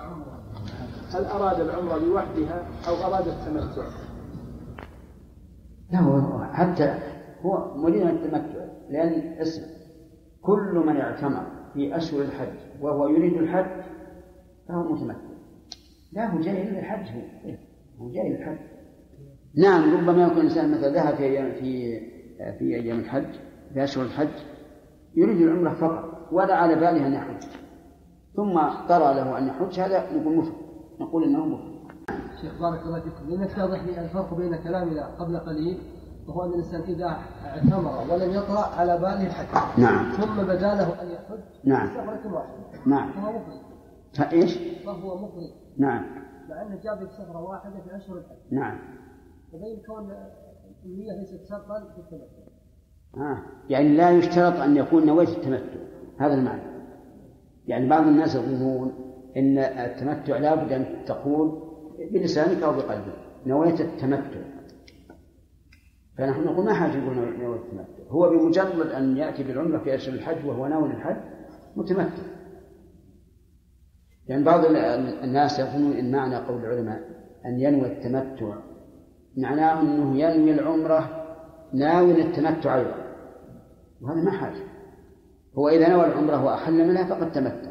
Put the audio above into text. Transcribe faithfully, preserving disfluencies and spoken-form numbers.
هل أراد العمرة لوحدها أو أراد التمتع؟ لا، هو حتى هو مريد التمتع، لأن اسم كل من اعتمر في أشهر الحج وهو يريد الحج فهو متمتع. لا، هو جاي للحج، هو هو جاي للحج. نعم، ربما يكون الإنسان مثلا ذهب في أيام في في أيام الحج في أشهر الحج يريد العمرة فقط ولا على باله أن يحج، ثم طرأ له أن يحج، هذا نقول مفرد، نقول إنه مفرد. شيخ بارك الله فيكم، لأنك توضح لي الفرق بين كلامنا قبل قليل وهو أن الإنسان إذا اعتمر ولم يطرأ على باله الحج نعم ثم بدا له أن يحج نعم سفرة واحدة نعم فهو مفرد. فإيش؟ فهو مفرد نعم مع أنه جاب سفرة واحدة في أشهر الحج. نعم فبين كون النية ليست شرطا في التمتع. آه. يعني لا يشترط أن يكون نويت التمتع، هذا المعنى. يعني بعض الناس يظنون إن التمتع لا بد أن تقول بلسانك أو بقلبك نويت التمتع، فنحن نقول ما حاجة نقول نويت التمتع، هو بمجرد أن يأتي بالعمرة في أشهر الحج وهو ناوي الحج متمتع. يعني بعض الناس يظنون إن معنى قول العلماء أن ينوي التمتع معناه أنه ينوي العمرة ناوي التمتع أيضا، وهذا ما حاجة. هو إذا نوى العمرة وأحل منها فقد تمتع.